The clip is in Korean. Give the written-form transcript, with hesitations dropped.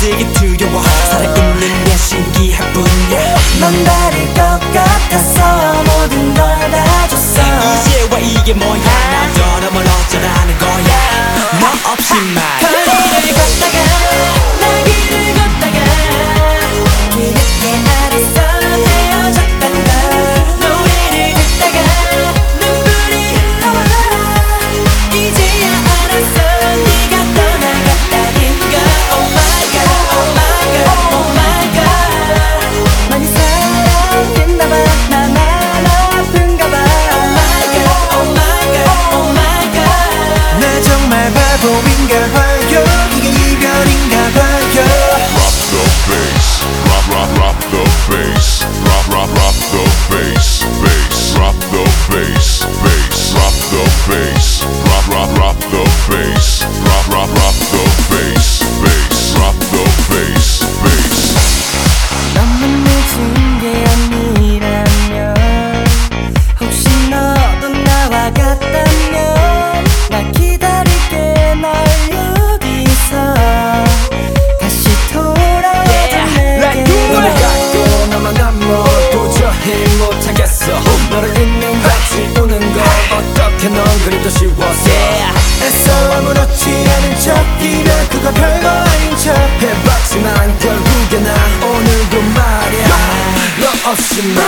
되게 두려워 살아있는 게 신기할 뿐이야 넌 다를 것 같아서 모든 걸 다 줬어 이제와 이게 뭐야 나더러 뭘 어쩌라는 거야 너 없이 말 거리를 걷다가 나 길을 걷다가 뒤늦게 알았어 헤어졌단 걸 노래를 듣다가 눈물이 흘러와 이제야 알았어 네가 떠나갔다는 걸 Oh my god, oh my god, oh my god 많이 사랑했나봐 나만 아픈가봐 Oh my god, oh my god, oh my god 나 정말 바보인가 봐요 이게 이별인가 봐요 Drop the bass, drop the bass, bass, drop the bass, bass, drop the bass, drop the bass, drop the bass, bass, drop the bass, bass. 너만 늦은 게 아니라면 혹시 너도 나와 같다면 나 기다릴게 널 여기서 다시 돌아와줘 내게 너를 갖고 나만 아무 도저히 못하겠어 너를 잊는 같이 우는 거 어떻게 넌 그림도 쉬웠어 애써 아무렇지 않은 척이면 그거 별거 아닌 척 해봤지만 결국에 난 오늘도 말야 너 없이 말